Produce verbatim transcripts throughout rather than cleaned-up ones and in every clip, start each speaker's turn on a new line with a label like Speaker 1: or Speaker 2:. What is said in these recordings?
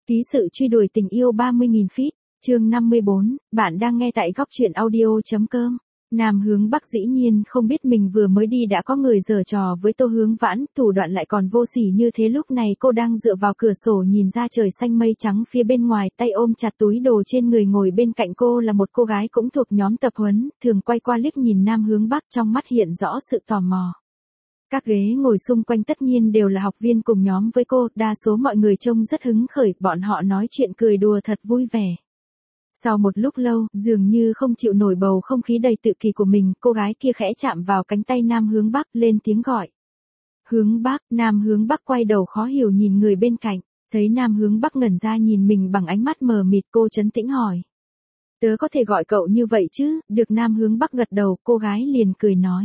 Speaker 1: Ký sự truy đuổi tình yêu ba mươi nghìn feet, chương năm mươi bốn, bạn đang nghe tại góc truyện audio.com. Nam Hướng Bắc dĩ nhiên không biết mình vừa mới đi đã có người giở trò với Tô Hướng Vãn, thủ đoạn lại còn vô sỉ như thế. Lúc này cô đang dựa vào cửa sổ nhìn ra trời xanh mây trắng phía bên ngoài, tay ôm chặt túi đồ trên người. Ngồi bên cạnh cô là một cô gái cũng thuộc nhóm tập huấn, thường quay qua liếc nhìn Nam Hướng Bắc, trong mắt hiện rõ sự tò mò. Các ghế ngồi xung quanh tất nhiên đều là học viên cùng nhóm với cô, đa số mọi người trông rất hứng khởi, bọn họ nói chuyện cười đùa thật vui vẻ. Sau một lúc lâu, dường như không chịu nổi bầu không khí đầy tự kỳ của mình, cô gái kia khẽ chạm vào cánh tay Nam Hướng Bắc, lên tiếng gọi. Hướng Bắc. Nam Hướng Bắc quay đầu khó hiểu nhìn người bên cạnh, thấy Nam Hướng Bắc ngẩn ra nhìn mình bằng ánh mắt mờ mịt, cô trấn tĩnh hỏi. Tớ có thể gọi cậu như vậy chứ? Được Nam Hướng Bắc gật đầu, cô gái liền cười nói.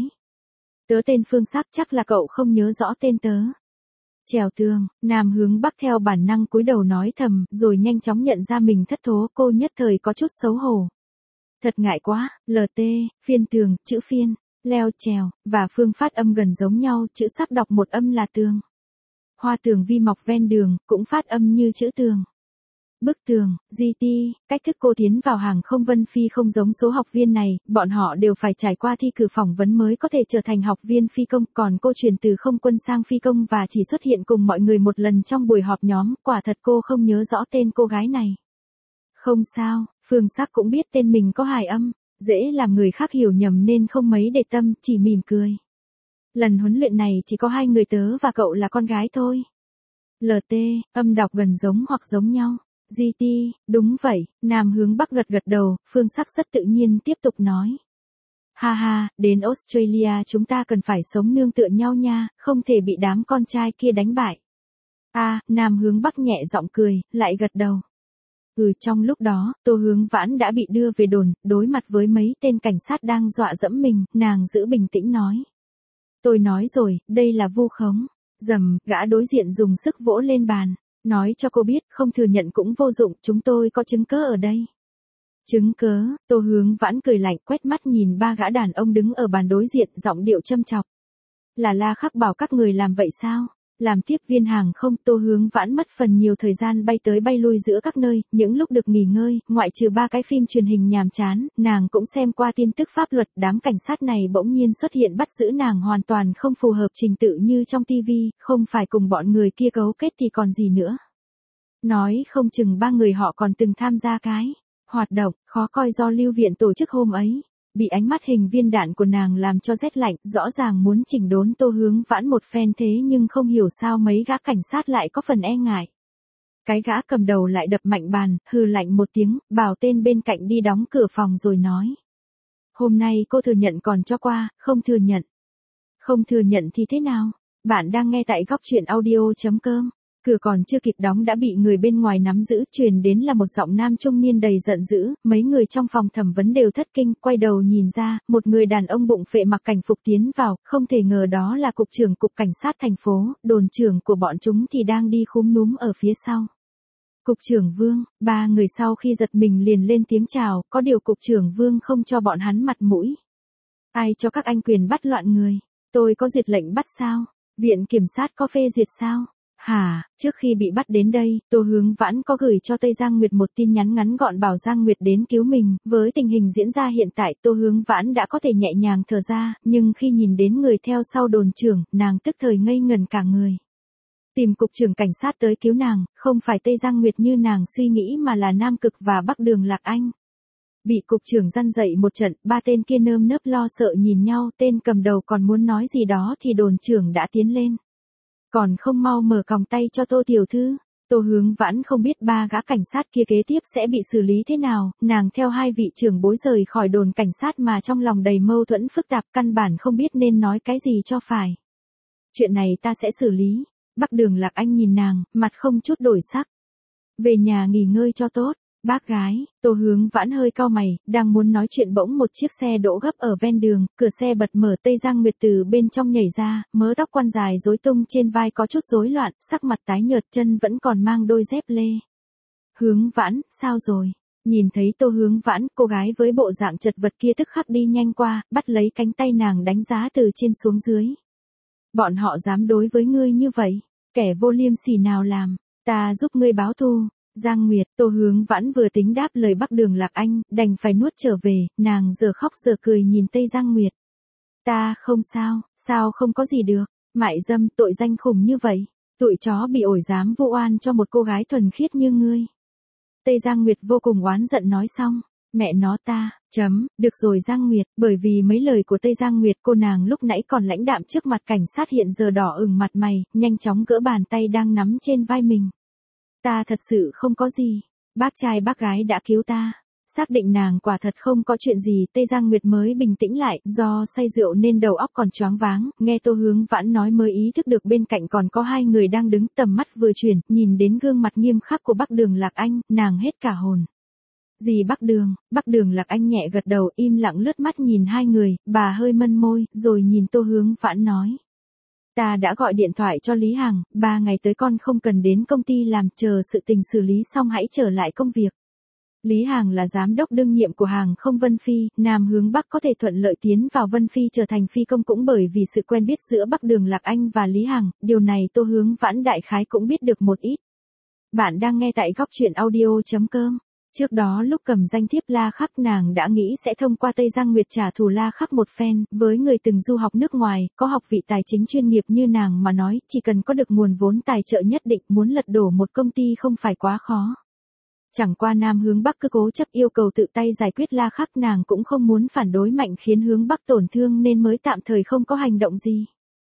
Speaker 1: Tớ tên Phương Sắc, chắc là cậu không nhớ rõ tên tớ. Trèo tường. Nam Hướng Bắc theo bản năng cúi đầu nói thầm, rồi nhanh chóng nhận ra mình thất thố, cô nhất thời có chút xấu hổ. Thật ngại quá, lờ tê, phiên tường, chữ phiên, leo trèo, và phương phát âm gần giống nhau, chữ sắc đọc một âm là tường. Hoa tường vi mọc ven đường, cũng phát âm như chữ tường. Bức tường, giê tê, cách thức cô tiến vào hàng không Vân Phi không giống số học viên này, bọn họ đều phải trải qua thi cử phỏng vấn mới có thể trở thành học viên phi công, còn cô chuyển từ không quân sang phi công và chỉ xuất hiện cùng mọi người một lần trong buổi họp nhóm, quả thật cô không nhớ rõ tên cô gái này. Không sao, Phương Sắc cũng biết tên mình có hài âm, dễ làm người khác hiểu nhầm nên không mấy để tâm, chỉ mỉm cười. Lần huấn luyện này chỉ có hai người tớ và cậu là con gái thôi. lờ tê, âm đọc gần giống hoặc giống nhau. giê tê, đúng vậy, Nam Hướng Bắc gật gật đầu, Phương Sắc rất tự nhiên tiếp tục nói. Ha ha, đến Australia chúng ta cần phải sống nương tựa nhau nha, không thể bị đám con trai kia đánh bại. À, Nam Hướng Bắc nhẹ giọng cười, lại gật đầu. Ừ, trong lúc đó, Tô Hướng Vãn đã bị đưa về đồn, đối mặt với mấy tên cảnh sát đang dọa dẫm mình, nàng giữ bình tĩnh nói. Tôi nói rồi, đây là vu khống. Dầm, gã đối diện dùng sức vỗ lên bàn. Nói cho cô biết, không thừa nhận cũng vô dụng, chúng tôi có chứng cớ ở đây. Chứng cớ? Tô Hướng Vãn cười lạnh, quét mắt nhìn ba gã đàn ông đứng ở bàn đối diện, giọng điệu châm chọc. Là La Khắc bảo các người làm vậy sao? Làm tiếp viên hàng không? Tô Hướng Vãn mất phần nhiều thời gian bay tới bay lui giữa các nơi, những lúc được nghỉ ngơi, ngoại trừ ba cái phim truyền hình nhàm chán, nàng cũng xem qua tin tức pháp luật. Đám cảnh sát này bỗng nhiên xuất hiện bắt giữ nàng hoàn toàn không phù hợp trình tự như trong tivi, không phải cùng bọn người kia cấu kết thì còn gì nữa. Nói không chừng ba người họ còn từng tham gia cái hoạt động khó coi do Lưu Viện tổ chức hôm ấy. Bị ánh mắt hình viên đạn của nàng làm cho rét lạnh, rõ ràng muốn chỉnh đốn Tô Hướng Vãn một phen, thế nhưng không hiểu sao mấy gã cảnh sát lại có phần e ngại. Cái gã cầm đầu lại đập mạnh bàn, hừ lạnh một tiếng, bảo tên bên cạnh đi đóng cửa phòng rồi nói. Hôm nay cô thừa nhận còn cho qua, không thừa nhận. Không thừa nhận thì thế nào? Bạn đang nghe tại góc truyện audio.com. Cửa còn chưa kịp đóng đã bị người bên ngoài nắm giữ, truyền đến là một giọng nam trung niên đầy giận dữ, mấy người trong phòng thẩm vấn đều thất kinh, quay đầu nhìn ra, một người đàn ông bụng phệ mặc cảnh phục tiến vào, không thể ngờ đó là cục trưởng cục cảnh sát thành phố, đồn trưởng của bọn chúng thì đang đi khúm núm ở phía sau. Cục trưởng Vương. Ba người sau khi giật mình liền lên tiếng chào, có điều cục trưởng Vương không cho bọn hắn mặt mũi. Ai cho các anh quyền bắt loạn người? Tôi có duyệt lệnh bắt sao? Viện kiểm sát có phê duyệt sao? Hả, trước khi bị bắt đến đây, Tô Hướng Vãn có gửi cho Tây Giang Nguyệt một tin nhắn ngắn gọn bảo Giang Nguyệt đến cứu mình, với tình hình diễn ra hiện tại Tô Hướng Vãn đã có thể nhẹ nhàng thở ra, nhưng khi nhìn đến người theo sau đồn trưởng, nàng tức thời ngây ngẩn cả người. Tìm cục trưởng cảnh sát tới cứu nàng, không phải Tây Giang Nguyệt như nàng suy nghĩ mà là Nam Cực và Bắc Đường Lạc Anh. Bị cục trưởng răn dậy một trận, ba tên kia nơm nớp lo sợ nhìn nhau, tên cầm đầu còn muốn nói gì đó thì đồn trưởng đã tiến lên. Còn không mau mở còng tay cho Tô tiểu thư. Tô Hướng Vãn không biết ba gã cảnh sát kia kế tiếp sẽ bị xử lý thế nào, nàng theo hai vị trưởng bối rời khỏi đồn cảnh sát mà trong lòng đầy mâu thuẫn phức tạp, căn bản không biết nên nói cái gì cho phải. Chuyện này ta sẽ xử lý. Bắc Đường Lạc Anh nhìn nàng, mặt không chút đổi sắc. Về nhà nghỉ ngơi cho tốt. Bác gái. Tô Hướng Vãn hơi cau mày, đang muốn nói chuyện bỗng một chiếc xe đỗ gấp ở ven đường, cửa xe bật mở, Tây Giang Nguyệt từ bên trong nhảy ra, mớ tóc quăn dài rối tung trên vai có chút rối loạn, sắc mặt tái nhợt, chân vẫn còn mang đôi dép lê. Hướng Vãn, sao rồi? Nhìn thấy Tô Hướng Vãn, cô gái với bộ dạng chật vật kia tức khắc đi nhanh qua, bắt lấy cánh tay nàng đánh giá từ trên xuống dưới. Bọn họ dám đối với ngươi như vậy? Kẻ vô liêm sỉ nào làm? Ta giúp ngươi báo thù. Giang Nguyệt, Tô Hướng Vãn vừa tính đáp lời Bắc Đường Lạc Anh, đành phải nuốt trở về, nàng giờ khóc giờ cười nhìn Tây Giang Nguyệt. Ta không sao, sao không có gì được, mại dâm tội danh khủng như vậy, tụi chó bị ổi dám vu oan cho một cô gái thuần khiết như ngươi. Tây Giang Nguyệt vô cùng oán giận nói xong, mẹ nó ta, chấm, được rồi Giang Nguyệt, bởi vì mấy lời của Tây Giang Nguyệt cô nàng lúc nãy còn lãnh đạm trước mặt cảnh sát hiện giờ đỏ ửng mặt mày, nhanh chóng gỡ bàn tay đang nắm trên vai mình. Ta thật sự không có gì, bác trai bác gái đã cứu ta. Xác định nàng quả thật không có chuyện gì, Tây Giang Nguyệt mới bình tĩnh lại, do say rượu nên đầu óc còn choáng váng, nghe Tô Hướng Vãn nói mới ý thức được bên cạnh còn có hai người đang đứng, tầm mắt vừa chuyển, nhìn đến gương mặt nghiêm khắc của Bắc Đường Lạc Anh, nàng hết cả hồn. Gì Bắc Đường, Bắc Đường Lạc Anh nhẹ gật đầu, im lặng lướt mắt nhìn hai người, bà hơi mân môi, rồi nhìn Tô Hướng Vãn nói. Ta đã gọi điện thoại cho Lý Hằng, ba ngày tới con không cần đến công ty làm, chờ sự tình xử lý xong hãy trở lại công việc. Lý Hằng là giám đốc đương nhiệm của hàng không Vân Phi, Nam hướng Bắc có thể thuận lợi tiến vào Vân Phi trở thành phi công cũng bởi vì sự quen biết giữa Bắc Đường Lạc Anh và Lý Hằng, điều này Tô Hướng Vãn đại khái cũng biết được một ít. Bạn đang nghe tại góc truyện audio chấm com. Trước đó lúc cầm danh thiếp La Khắc nàng đã nghĩ sẽ thông qua Tây Giang Nguyệt trả thù La Khắc một phen, với người từng du học nước ngoài, có học vị tài chính chuyên nghiệp như nàng mà nói, chỉ cần có được nguồn vốn tài trợ nhất định muốn lật đổ một công ty không phải quá khó. Chẳng qua Nam hướng Bắc cứ cố chấp yêu cầu tự tay giải quyết La Khắc, nàng cũng không muốn phản đối mạnh khiến hướng Bắc tổn thương nên mới tạm thời không có hành động gì.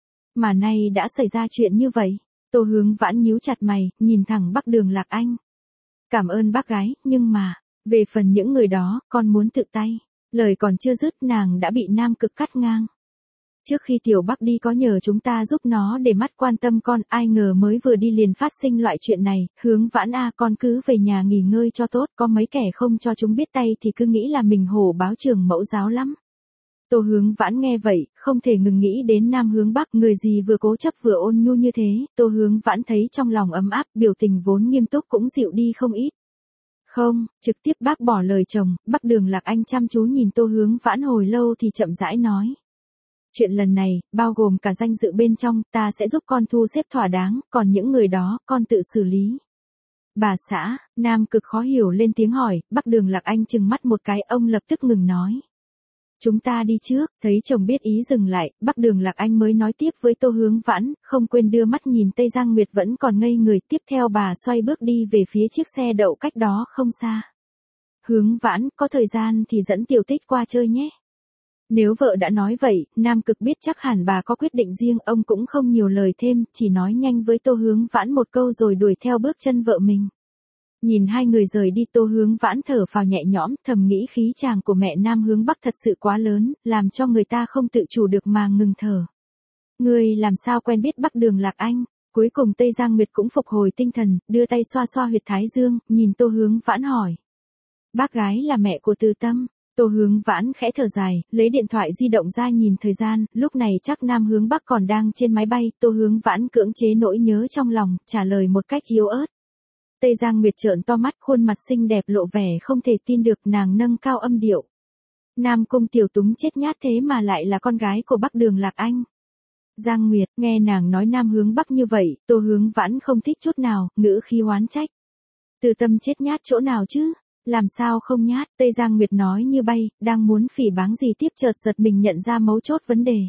Speaker 1: Mà nay đã xảy ra chuyện như vậy, Tô Hướng Vãn nhíu chặt mày, nhìn thẳng Bắc Đường Lạc Anh. Cảm ơn bác gái, nhưng mà, về phần những người đó, con muốn tự tay. Lời còn chưa dứt nàng đã bị Nam Cực cắt ngang. Trước khi Tiểu Bắc đi có nhờ chúng ta giúp nó để mắt quan tâm con, ai ngờ mới vừa đi liền phát sinh loại chuyện này, Hướng Vãn a con cứ về nhà nghỉ ngơi cho tốt, có mấy kẻ không cho chúng biết tay thì cứ nghĩ là mình hổ báo trường mẫu giáo lắm. Tô Hướng Vãn nghe vậy, không thể ngừng nghĩ đến Nam hướng Bắc, người gì vừa cố chấp vừa ôn nhu như thế, Tô Hướng Vãn thấy trong lòng ấm áp, biểu tình vốn nghiêm túc cũng dịu đi không ít. Không, trực tiếp bác bỏ lời chồng, Bắc Đường Lạc Anh chăm chú nhìn Tô Hướng Vãn hồi lâu thì chậm rãi nói. Chuyện lần này, bao gồm cả danh dự bên trong, ta sẽ giúp con thu xếp thỏa đáng, còn những người đó, con tự xử lý. Bà xã, Nam Cực khó hiểu lên tiếng hỏi, Bắc Đường Lạc Anh trừng mắt một cái, ông lập tức ngừng nói. Chúng ta đi trước, thấy chồng biết ý dừng lại, Bắc Đường Lạc Anh mới nói tiếp với Tô Hướng Vãn, không quên đưa mắt nhìn Tây Giang Nguyệt vẫn còn ngây người, tiếp theo bà xoay bước đi về phía chiếc xe đậu cách đó không xa. Hướng Vãn, có thời gian thì dẫn Tiểu Tích qua chơi nhé. Nếu vợ đã nói vậy, Nam Cực biết chắc hẳn bà có quyết định riêng, ông cũng không nhiều lời thêm, chỉ nói nhanh với Tô Hướng Vãn một câu rồi đuổi theo bước chân vợ mình. Nhìn hai người rời đi, Tô Hướng Vãn thở phào nhẹ nhõm, thầm nghĩ khí chàng của mẹ Nam hướng Bắc thật sự quá lớn, làm cho người ta không tự chủ được mà ngừng thở. Người làm sao quen biết Bắc Đường Lạc Anh? Cuối cùng Tây Giang Nguyệt cũng phục hồi tinh thần, đưa tay xoa xoa huyệt thái dương, nhìn Tô Hướng Vãn hỏi. Bác gái là mẹ của Từ Tâm. Tô Hướng Vãn khẽ thở dài, lấy điện thoại di động ra nhìn thời gian, lúc này chắc Nam hướng Bắc còn đang trên máy bay, Tô Hướng Vãn cưỡng chế nỗi nhớ trong lòng, trả lời một cách yếu ớt. Tây Giang Nguyệt trợn to mắt, khuôn mặt xinh đẹp lộ vẻ không thể tin được, nàng nâng cao âm điệu. Nam Cung Tiểu Túng chết nhát thế mà lại là con gái của Bắc Đường Lạc Anh. Giang Nguyệt, nghe nàng nói Nam hướng Bắc như vậy, Tô Hướng Vãn không thích chút nào, ngữ khí oán trách. Từ Tâm chết nhát chỗ nào chứ? Làm sao không nhát? Tây Giang Nguyệt nói như bay, đang muốn phỉ báng gì tiếp chợt giật mình nhận ra mấu chốt vấn đề.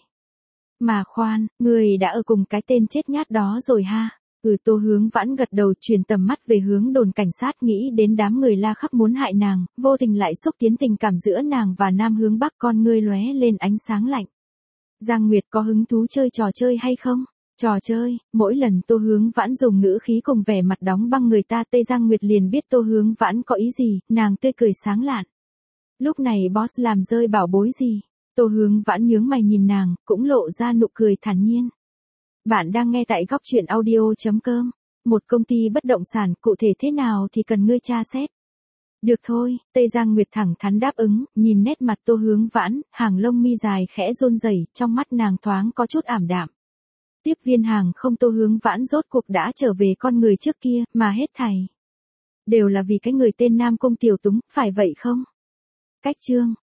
Speaker 1: Mà khoan, người đã ở cùng cái tên chết nhát đó rồi ha? Ừ, Tô Hướng Vãn gật đầu, chuyển tầm mắt về hướng đồn cảnh sát, nghĩ đến đám người La Khắc muốn hại nàng, vô tình lại xúc tiến tình cảm giữa nàng và Nam hướng Bắc, con ngươi lóe lên ánh sáng lạnh. Giang Nguyệt có hứng thú chơi trò chơi hay không? Trò chơi, mỗi lần Tô Hướng Vãn dùng ngữ khí cùng vẻ mặt đóng băng người ta, Tây Giang Nguyệt liền biết Tô Hướng Vãn có ý gì, nàng tươi cười sáng lạn. Lúc này boss làm rơi bảo bối gì? Tô Hướng Vãn nhướng mày nhìn nàng, cũng lộ ra nụ cười thản nhiên. Bạn đang nghe tại góc truyện audio chấm com. Một công ty bất động sản, cụ thể thế nào thì cần ngươi tra xét. Được thôi, Tây Giang Nguyệt thẳng thắn đáp ứng, nhìn nét mặt Tô Hướng Vãn, hàng lông mi dài khẽ run rẩy, trong mắt nàng thoáng có chút ảm đạm. Tiếp viên hàng không Tô Hướng Vãn rốt cuộc đã trở về con người trước kia, mà hết thảy đều là vì cái người tên Nam Cung Tiểu Túng, phải vậy không? Cách chương